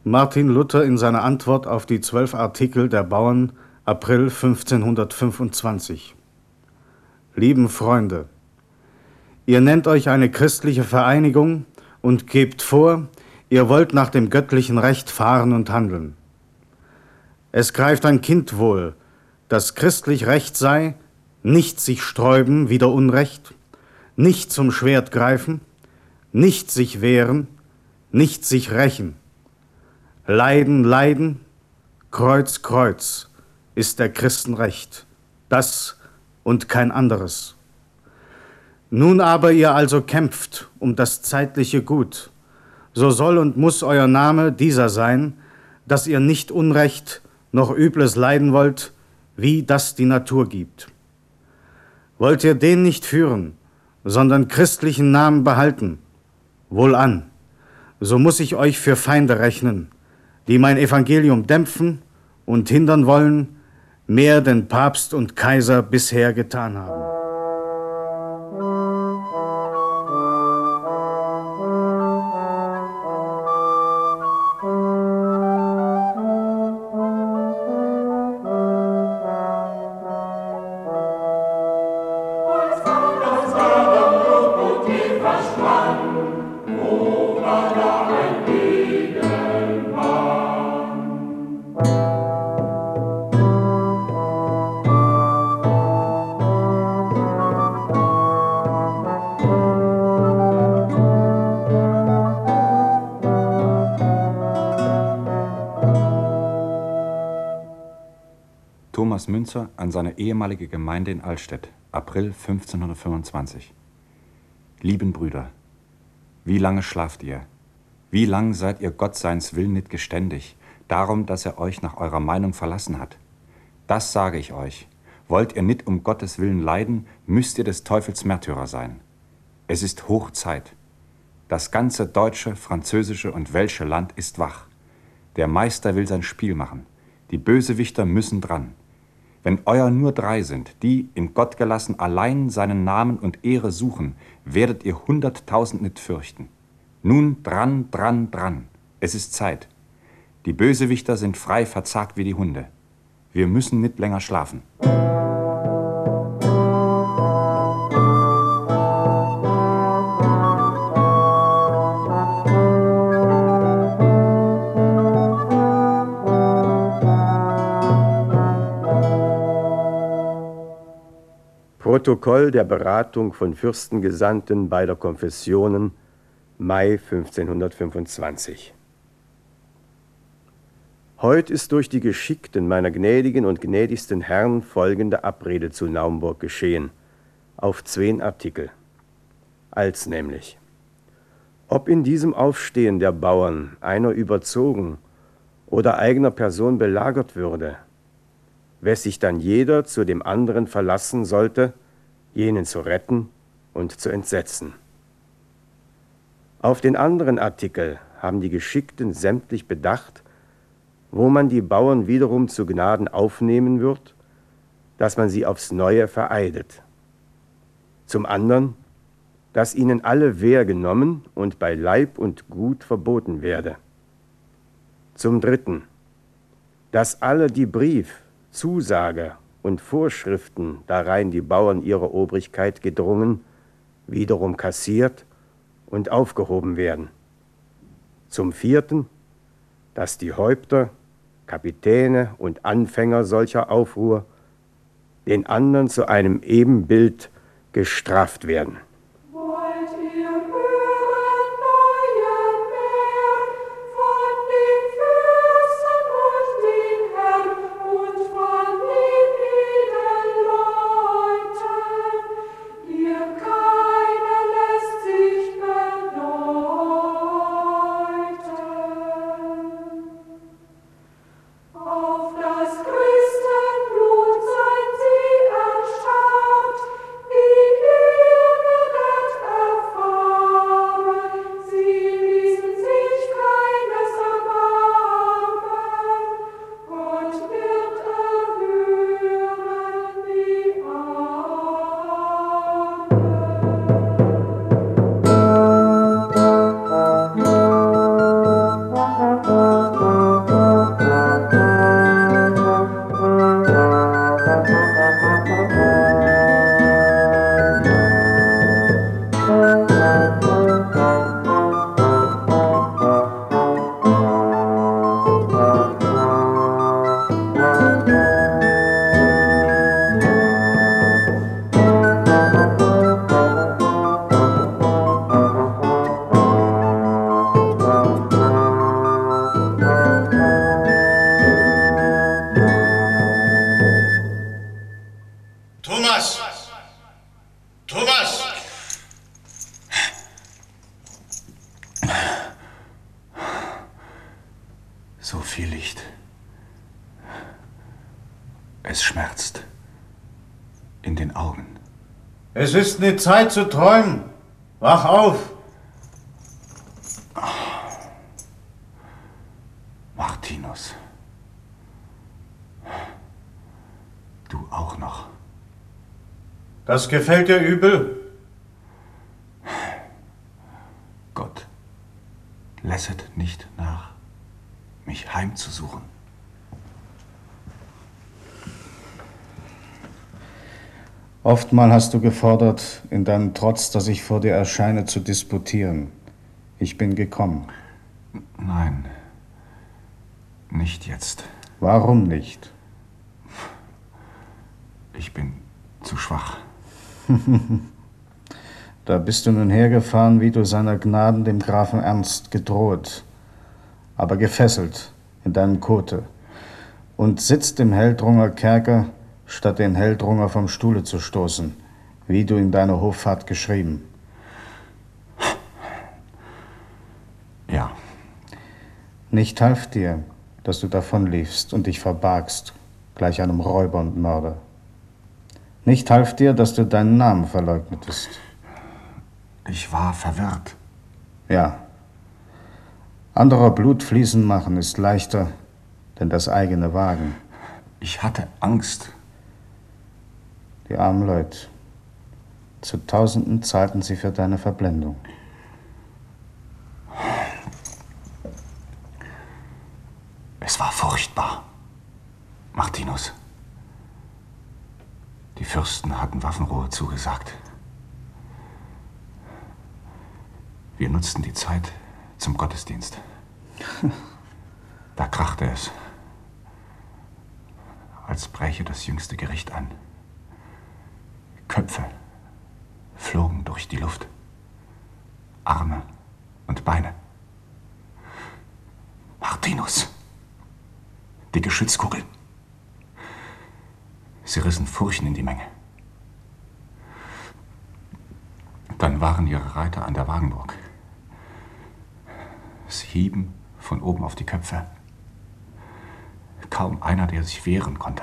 Martin Luther in seiner Antwort auf die zwölf Artikel der Bauern, April fünfzehnhundertfünfundzwanzig. Lieben Freunde, ihr nennt euch eine christliche Vereinigung und gebt vor, ihr wollt nach dem göttlichen Recht fahren und handeln. Es greift ein Kind wohl, dass christlich Recht sei, nicht sich sträuben wider Unrecht, nicht zum Schwert greifen, nicht sich wehren, nicht sich rächen. Leiden, Leiden, Kreuz, Kreuz ist der Christen Recht, das und kein anderes. Nun aber ihr also kämpft um das zeitliche Gut, so soll und muss euer Name dieser sein, dass ihr nicht Unrecht noch Übles leiden wollt, wie das die Natur gibt. Wollt ihr den nicht führen, sondern christlichen Namen behalten, wohlan, so muss ich euch für Feinde rechnen, die mein Evangelium dämpfen und hindern wollen, mehr denn Papst und Kaiser bisher getan haben. Thomas Münzer an seine ehemalige Gemeinde in Altstedt, April fünfzehnhundertfünfundzwanzig. Lieben Brüder, wie lange schlaft ihr? Wie lang seid ihr Gott seins Willen nicht geständig, darum, dass er euch nach eurer Meinung verlassen hat? Das sage ich euch. Wollt ihr nicht um Gottes Willen leiden, müsst ihr des Teufels Märtyrer sein. Es ist Hochzeit. Das ganze deutsche, französische und welsche Land ist wach. Der Meister will sein Spiel machen. Die Bösewichter müssen dran. Wenn euer nur drei sind, die, in Gott gelassen, allein seinen Namen und Ehre suchen, werdet ihr hunderttausend nicht fürchten. Nun dran, dran, dran. Es ist Zeit. Die Bösewichter sind frei verzagt wie die Hunde. Wir müssen nicht länger schlafen. Protokoll der Beratung von Fürstengesandten beider Konfessionen, Mai fünfzehnhundertfünfundzwanzig. Heut ist durch die Geschickten meiner gnädigen und gnädigsten Herren folgende Abrede zu Naumburg geschehen, auf zween Artikel. Als nämlich, ob in diesem Aufstehen der Bauern einer überzogen oder eigener Person belagert würde, wes sich dann jeder zu dem anderen verlassen sollte, jenen zu retten und zu entsetzen. Auf den anderen Artikel haben die Geschickten sämtlich bedacht, wo man die Bauern wiederum zu Gnaden aufnehmen wird, dass man sie aufs Neue vereidet. Zum anderen, dass ihnen alle Wehr genommen und bei Leib und Gut verboten werde. Zum dritten, dass alle die Brief, Zusage und Vorschriften, darein die Bauern ihrer Obrigkeit gedrungen, wiederum kassiert und aufgehoben werden. Zum vierten, dass die Häupter, Kapitäne und Anfänger solcher Aufruhr den anderen zu einem Ebenbild gestraft werden. Wie So viel Licht. Es schmerzt. In den Augen. Es ist nicht Zeit zu träumen. Wach auf! Martinus. Du auch noch. Das gefällt dir übel? Gott, lässet nicht nach, mich heimzusuchen. Oftmal hast du gefordert, in deinem Trotz, dass ich vor dir erscheine, zu disputieren. Ich bin gekommen. Nein, nicht jetzt. Warum nicht? Ich bin zu schwach. Da bist du nun hergefahren, wie du seiner Gnaden dem Grafen Ernst gedroht, aber gefesselt in deinem Kote und sitzt im Heldrunger Kerker, statt den Heldrunger vom Stuhle zu stoßen, wie du in deiner Hoffahrt geschrieben. Ja. Nicht half dir, dass du davonliefst und dich verbargst, gleich einem Räuber und Mörder. Nicht half dir, dass du deinen Namen verleugnetest. Ich war verwirrt. Ja. Anderer Blut fließen machen ist leichter, denn das eigene Wagen. Ich hatte Angst. Die armen Leute. Zu Tausenden zahlten sie für deine Verblendung. Es war furchtbar, Martinus. Die Fürsten hatten Waffenruhe zugesagt. Wir nutzten die Zeit zum Gottesdienst. Da krachte es, als bräche das jüngste Gericht an. Köpfe flogen durch die Luft, Arme und Beine. Martinus, die Geschützkugeln. Sie rissen Furchen in die Menge. Dann waren ihre Reiter an der Wagenburg. Sie hieben von oben auf die Köpfe. Kaum einer, der sich wehren konnte.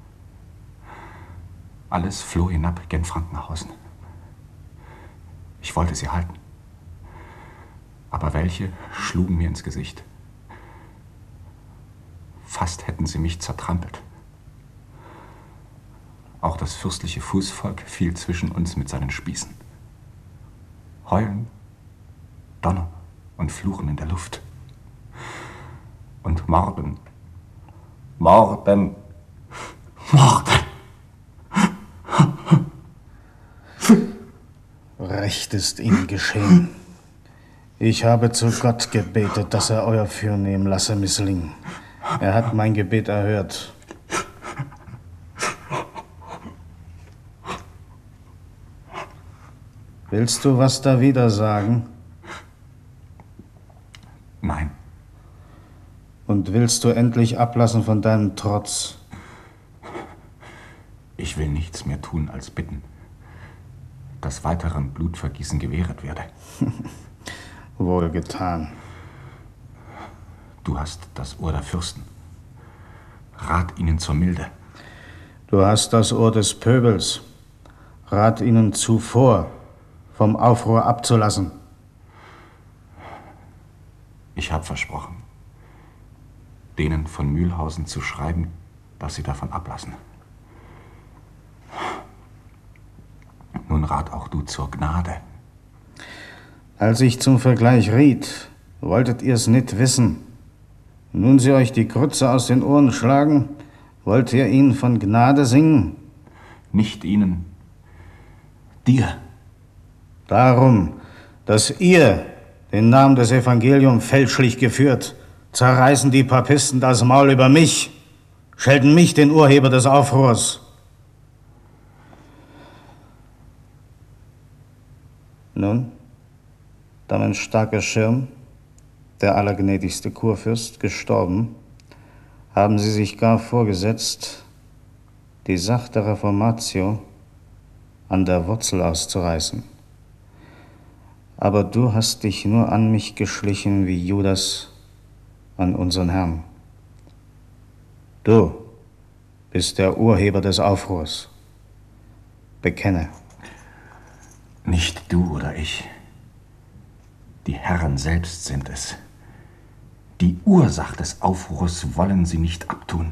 Alles floh hinab gen Frankenhausen. Ich wollte sie halten. Aber welche schlugen mir ins Gesicht. Fast hätten sie mich zertrampelt. Auch das fürstliche Fußvolk fiel zwischen uns mit seinen Spießen. Heulen, Donner und Fluchen in der Luft. Und Morden, Morden, Morden. Recht ist ihnen geschehen. Ich habe zu Gott gebetet, dass er euer Fürnehmen lasse misslingen. Er hat mein Gebet erhört. Willst du was da wieder sagen? Nein. Und willst du endlich ablassen von deinem Trotz? Ich will nichts mehr tun als bitten, dass weiterem Blutvergießen gewehret werde. Wohlgetan. Du hast das Ohr der Fürsten. Rat ihnen zur Milde. Du hast das Ohr des Pöbels. Rat ihnen zuvor, vom Aufruhr abzulassen. Ich habe versprochen, denen von Mühlhausen zu schreiben, dass sie davon ablassen. Nun rat auch du zur Gnade. Als ich zum Vergleich riet, wolltet ihr's nicht wissen. Nun sie euch die Grütze aus den Ohren schlagen, wollt ihr ihnen von Gnade singen? Nicht ihnen, dir. Darum, dass ihr den Namen des Evangeliums fälschlich geführt, zerreißen die Papisten das Maul über mich, schelten mich, den Urheber des Aufruhrs. Nun, da mein starker Schirm, der allergnädigste Kurfürst, gestorben, haben sie sich gar vorgesetzt, die Sache der Reformatio an der Wurzel auszureißen. Aber du hast dich nur an mich geschlichen wie Judas an unseren Herrn. Du bist der Urheber des Aufruhrs. Bekenne. Nicht du oder ich. Die Herren selbst sind es. Die Ursache des Aufruhrs wollen sie nicht abtun.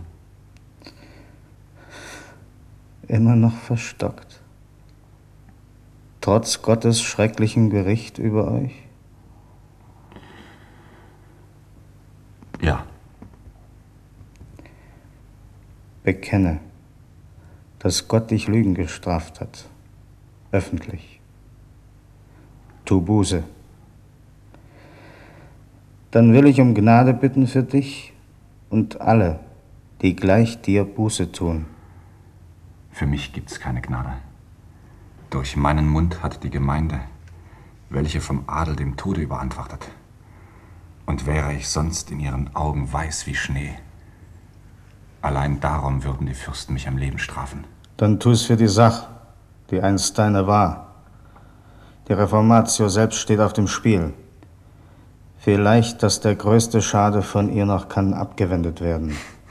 Immer noch verstockt. Trotz Gottes schrecklichem Gericht über euch? Ja. Bekenne, dass Gott dich Lügen gestraft hat. Öffentlich. Tu Buße. Dann will ich um Gnade bitten für dich und alle, die gleich dir Buße tun. Für mich gibt's keine Gnade. Durch meinen Mund hat die Gemeinde, welche vom Adel dem Tode überantwortet. Und wäre ich sonst in ihren Augen weiß wie Schnee, allein darum würden die Fürsten mich am Leben strafen. Dann tu's für die Sache, die einst deine war. Die Reformatio selbst steht auf dem Spiel. Vielleicht, dass der größte Schade von ihr noch kann abgewendet werden.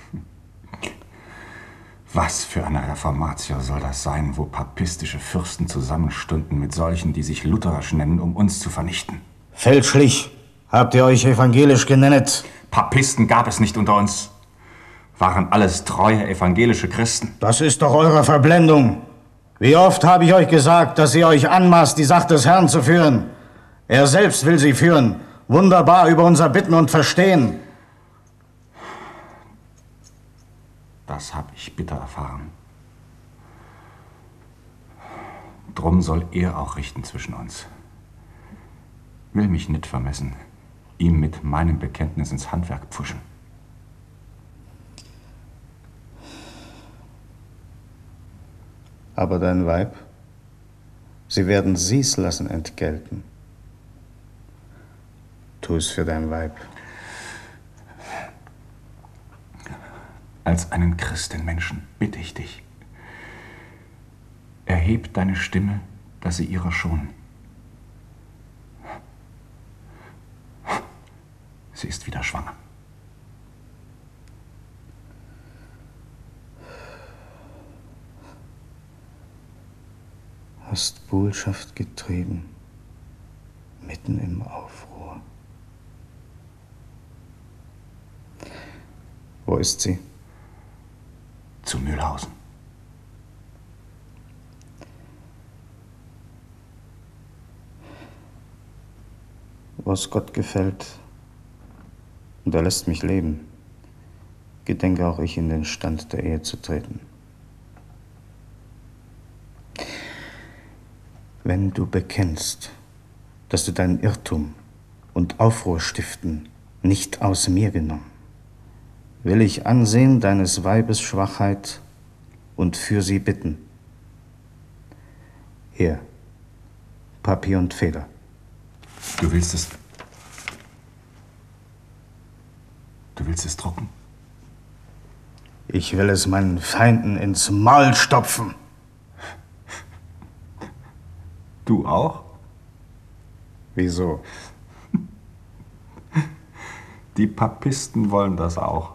Was für eine Reformatio soll das sein, wo papistische Fürsten zusammenstunden mit solchen, die sich lutherisch nennen, um uns zu vernichten? Fälschlich habt ihr euch evangelisch genennet. Papisten gab es nicht unter uns. Waren alles treue evangelische Christen. Das ist doch eure Verblendung. Wie oft habe ich euch gesagt, dass ihr euch anmaßt, die Sache des Herrn zu führen. Er selbst will sie führen. Wunderbar über unser Bitten und Verstehen. Das hab ich bitter erfahren. Drum soll er auch richten zwischen uns. Will mich nicht vermessen, ihm mit meinem Bekenntnis ins Handwerk pfuschen. Aber dein Weib, sie werden sie's lassen entgelten. Tu es für dein Weib. Als einen Christenmenschen bitte ich dich, erheb deine Stimme, dass sie ihrer schonen. Sie ist wieder schwanger. Hast Buhlschaft getrieben, mitten im Aufruhr. Wo ist sie? Zu Mühlhausen. Was Gott gefällt, und er lässt mich leben, gedenke auch ich in den Stand der Ehe zu treten. Wenn du bekennst, dass du deinen Irrtum und Aufruhr stiften nicht aus mir genommen, will ich ansehen deines Weibes Schwachheit und für sie bitten. Hier, Papier und Feder. Du willst es... Du willst es drucken? Ich will es meinen Feinden ins Maul stopfen. Du auch? Wieso? Die Papisten wollen das auch.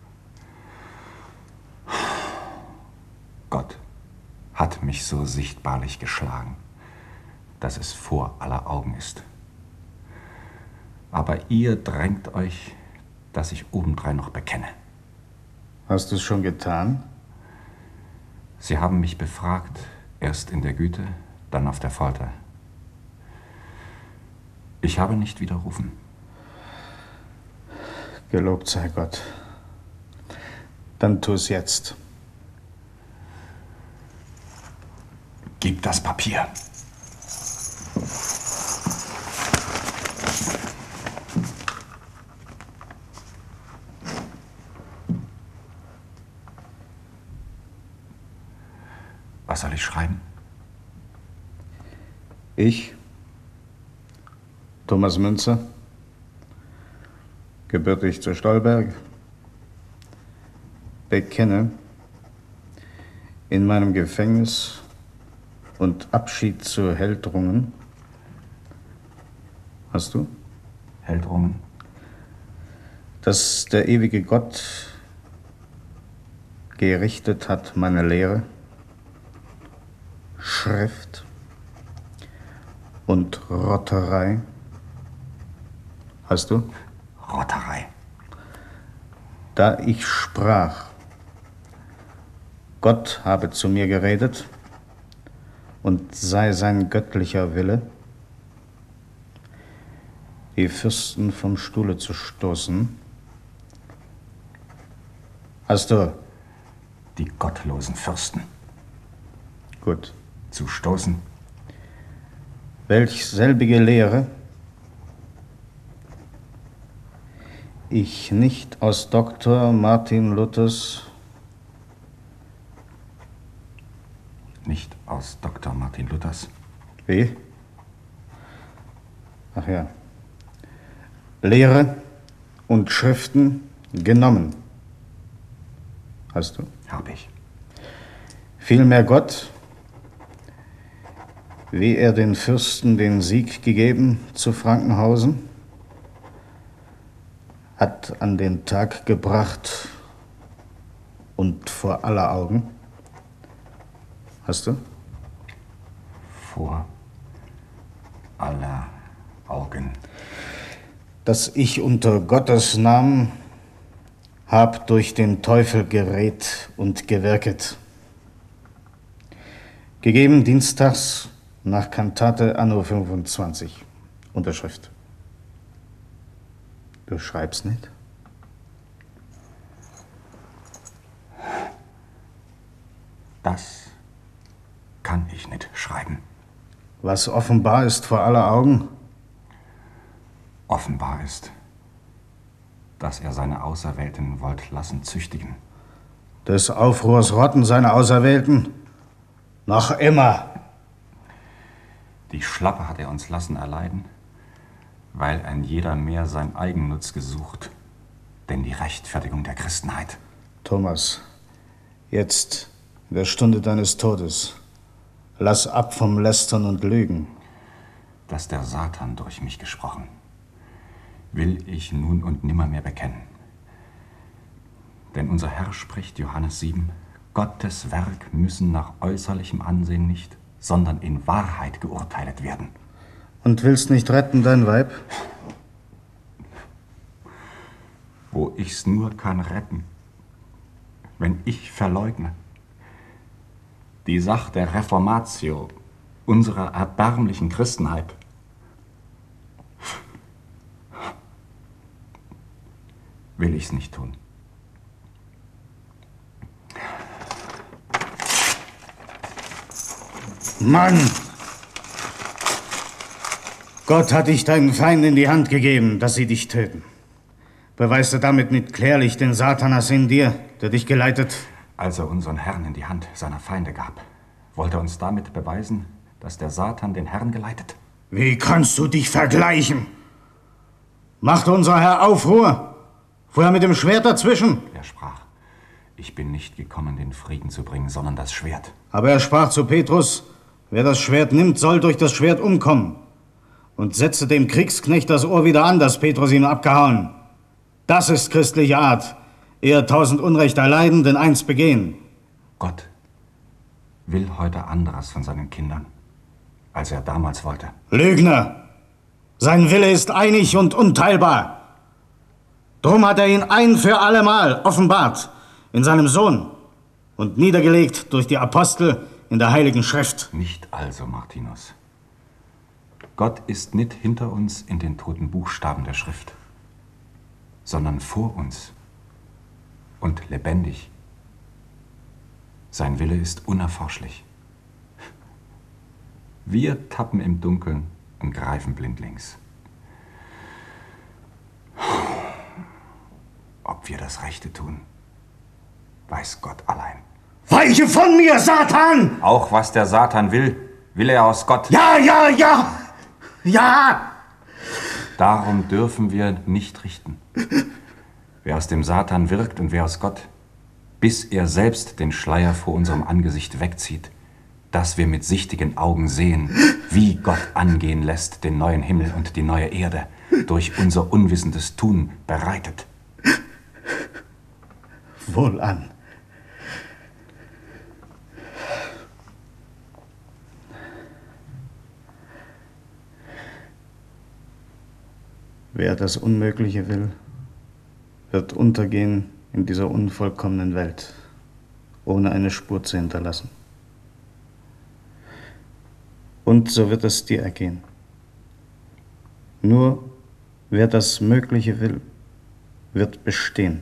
Gott hat mich so sichtbarlich geschlagen, dass es vor aller Augen ist. Aber ihr drängt euch, dass ich obendrein noch bekenne. Hast du es schon getan? Sie haben mich befragt, erst in der Güte, dann auf der Folter. Ich habe nicht widerrufen. Gelobt sei Gott. Dann tu es jetzt. Gib das Papier. Was soll ich schreiben? Ich, Thomas Münzer, gebürtig zu Stolberg, bekenne in meinem Gefängnis und Abschied zu Heldrungen. Hast du? Heldrungen? Dass der ewige Gott gerichtet hat meine Lehre, Schrift und Rotterei. Hast du? Rotterei. Da ich sprach, Gott habe zu mir geredet und sei sein göttlicher Wille, die Fürsten vom Stuhle zu stoßen. Hast du? Die gottlosen Fürsten. Gut. Zu stoßen. Welch selbige Lehre ich nicht aus Doktor Martin Luthers Nicht aus Doktor Martin Luthers. Wie? Ach ja. Lehre und Schriften genommen. Hast du? Hab ich. Vielmehr Gott, wie er den Fürsten den Sieg gegeben zu Frankenhausen, hat an den Tag gebracht und vor aller Augen. Hast du? Vor aller Augen. Dass ich unter Gottes Namen hab durch den Teufel geredt und gewirket. Gegeben dienstags nach Kantate Anno fünfundzwanzig. Unterschrift. Du schreibst nicht? Das kann ich nicht schreiben. Was offenbar ist vor aller Augen? Offenbar ist, dass er seine Auserwählten wollt lassen züchtigen. Des Aufruhrs Rotten seine Auserwählten? Noch immer. Die Schlappe hat er uns lassen erleiden, weil ein jeder mehr sein Eigennutz gesucht, denn die Rechtfertigung der Christenheit. Thomas, jetzt, in der Stunde deines Todes, lass ab vom Lästern und Lügen. Dass der Satan durch mich gesprochen, will ich nun und nimmermehr bekennen. Denn unser Herr spricht, Johannes sieben, Gottes Werk müssen nach äußerlichem Ansehen nicht, sondern in Wahrheit geurteilet werden. Und willst nicht retten dein Weib? Wo ich's nur kann retten, wenn ich verleugne. Die Sache der Reformatio, unserer erbärmlichen Christenheit, will ich's nicht tun. Mann! Gott hat dich deinen Feinden in die Hand gegeben, dass sie dich töten. Beweist du damit nicht klärlich den Satanas in dir, der dich geleitet? Als er unseren Herrn in die Hand seiner Feinde gab, wollte er uns damit beweisen, dass der Satan den Herrn geleitet? Wie kannst du dich vergleichen? Machte unser Herr Aufruhr? Fuhr er mit dem Schwert dazwischen? Er sprach, ich bin nicht gekommen, den Frieden zu bringen, sondern das Schwert. Aber er sprach zu Petrus, wer das Schwert nimmt, soll durch das Schwert umkommen. Und setzte dem Kriegsknecht das Ohr wieder an, das Petrus ihm abgehauen. Das ist christliche Art. Eher tausend Unrecht erleiden, denn eins begehen. Gott will heute anderes von seinen Kindern, als er damals wollte. Lügner! Sein Wille ist einig und unteilbar. Drum hat er ihn ein für allemal offenbart in seinem Sohn und niedergelegt durch die Apostel in der Heiligen Schrift. Nicht also, Martinus. Gott ist nicht hinter uns in den toten Buchstaben der Schrift, sondern vor uns und lebendig. Sein Wille ist unerforschlich. Wir tappen im Dunkeln und greifen blindlings. Ob wir das Rechte tun, weiß Gott allein. Weiche von mir, Satan! Auch was der Satan will, will er aus Gott. Ja, ja, ja! Ja! Darum dürfen wir nicht richten. Wer aus dem Satan wirkt und wer aus Gott, bis er selbst den Schleier vor unserem Angesicht wegzieht, dass wir mit sichtigen Augen sehen, wie Gott angehen lässt den neuen Himmel und die neue Erde, durch unser unwissendes Tun bereitet. Wohlan. Wer das Unmögliche will, wird untergehen in dieser unvollkommenen Welt, ohne eine Spur zu hinterlassen. Und so wird es dir ergehen. Nur wer das Mögliche will, wird bestehen.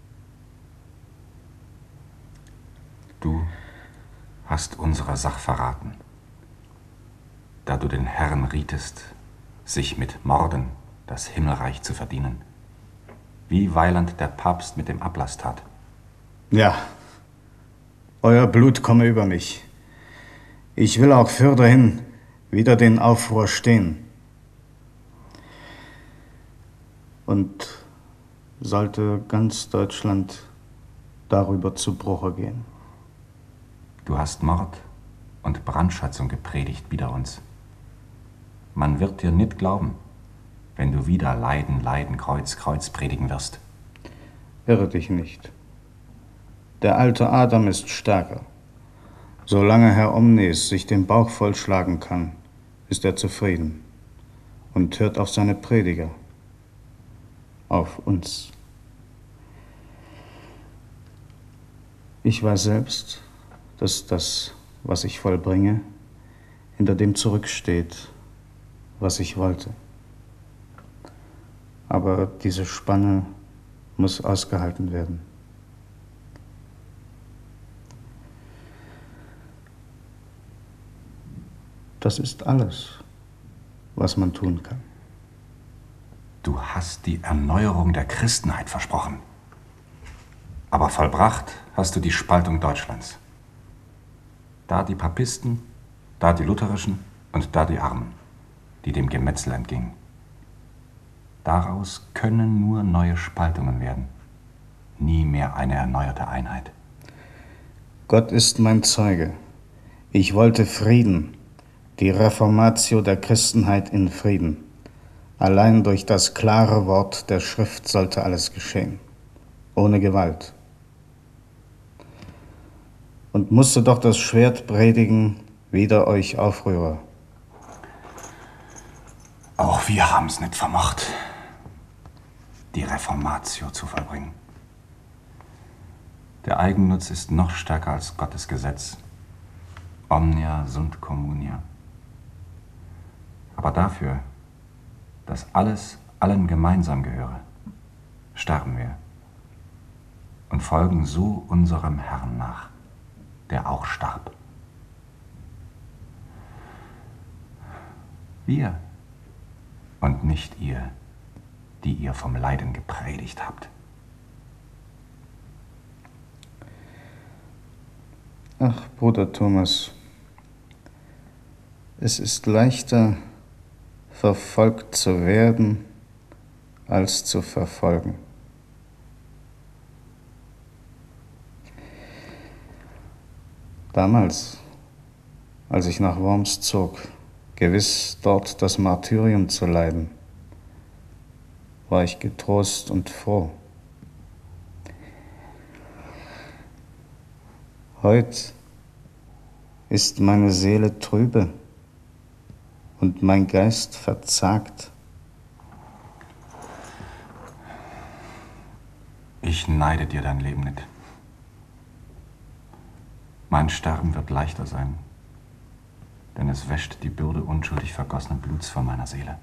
Du hast unsere Sache verraten, da du den Herrn rietest, sich mit Morden das Himmelreich zu verdienen, wie Weiland der Papst mit dem Ablass tat. Ja, euer Blut komme über mich. Ich will auch fürderhin wieder den Aufruhr stehen. Und sollte ganz Deutschland darüber zu Bruche gehen. Du hast Mord und Brandschatzung gepredigt wider uns. Man wird dir nicht glauben, wenn du wieder Leiden, Leiden, Kreuz, Kreuz predigen wirst. Irre dich nicht. Der alte Adam ist stärker. Solange Herr Omnes sich den Bauch vollschlagen kann, ist er zufrieden und hört auf seine Prediger, auf uns. Ich weiß selbst, dass das, was ich vollbringe, hinter dem zurücksteht, was ich wollte. Aber diese Spanne muss ausgehalten werden. Das ist alles, was man tun kann. Du hast die Erneuerung der Christenheit versprochen. Aber vollbracht hast du die Spaltung Deutschlands. Da die Papisten, da die Lutherischen und da die Armen, die dem Gemetzel entgingen. Daraus können nur neue Spaltungen werden, nie mehr eine erneuerte Einheit. Gott ist mein Zeuge. Ich wollte Frieden, die Reformatio der Christenheit in Frieden. Allein durch das klare Wort der Schrift sollte alles geschehen, ohne Gewalt. Und musste doch das Schwert predigen, wider euch Aufrührer. Auch wir haben es nicht vermocht, die Reformatio zu vollbringen. Der Eigennutz ist noch stärker als Gottes Gesetz. Omnia sunt communia. Aber dafür, dass alles allen gemeinsam gehöre, sterben wir und folgen so unserem Herrn nach, der auch starb. Wir und nicht ihr, die ihr vom Leiden gepredigt habt. Ach, Bruder Thomas, es ist leichter, verfolgt zu werden, als zu verfolgen. Damals, als ich nach Worms zog, gewiss dort das Martyrium zu leiden, war ich getrost und froh. Heut ist meine Seele trübe und mein Geist verzagt. Ich neide dir dein Leben nicht. Mein Sterben wird leichter sein, denn es wäscht die Bürde unschuldig vergossenen Bluts von meiner Seele.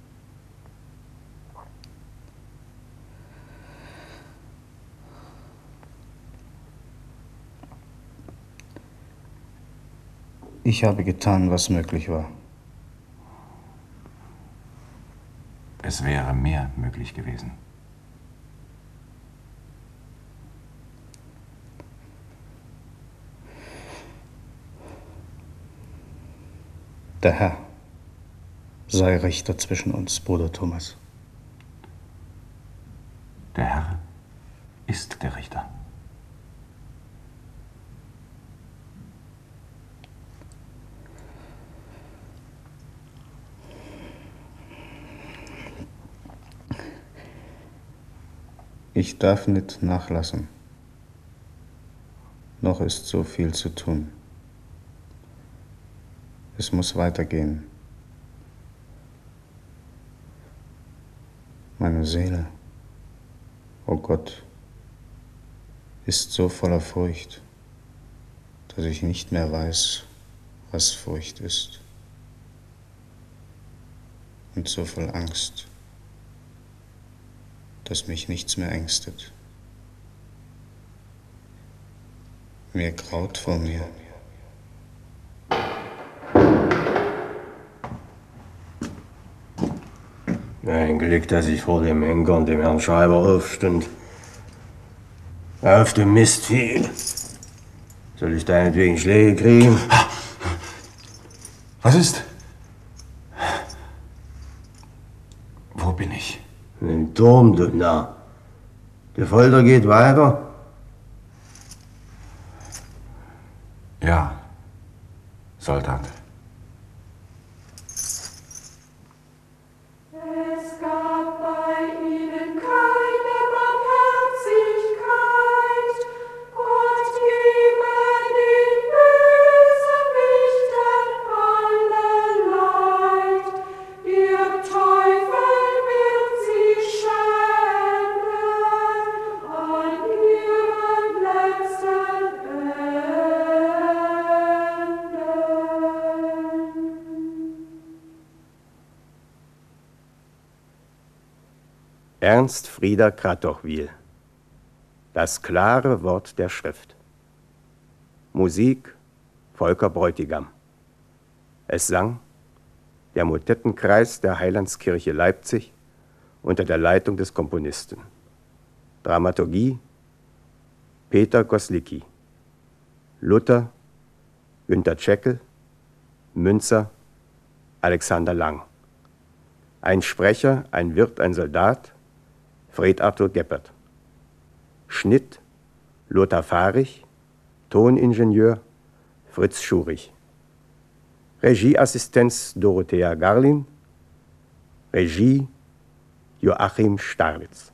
Ich habe getan, was möglich war. Es wäre mehr möglich gewesen. Der Herr sei Richter zwischen uns, Bruder Thomas. Der Herr ist der Richter. Ich darf nicht nachlassen. Noch ist so viel zu tun. Es muss weitergehen. Meine Seele, oh Gott, ist so voller Furcht, dass ich nicht mehr weiß, was Furcht ist. Und so voll Angst, dass mich nichts mehr ängstet. Mir graut vor mir. Ein Glück, dass ich vor dem Henker und dem Herrn Schreiber aufstund. Auf dem Mist fiel. Soll ich deinetwegen Schläge kriegen? Was ist? Wo bin ich? Im Turm, du Narr. Die Folter geht weiter. Ja, Soldat. Es gab bei ihnen keine Barmherzigkeit. Gott gebe den Bösewichtern alle Leid. Ihr Teufel wird sie schänden an ihrem letzten Ernst Frieder Kratochwil. Das klare Wort der Schrift. Musik Volker Bräutigam. Es sang der Motettenkreis der Heilandskirche Leipzig unter der Leitung des Komponisten. Dramaturgie Peter Goslicki. Luther Günter Tscheckel. Münzer Alexander Lang. Ein Sprecher, ein Wirt, ein Soldat Fred Arthur Geppert. Schnitt Lothar Fahrich. Toningenieur Fritz Schurich. Regieassistenz Dorothea Garlin. Regie Joachim Starwitz.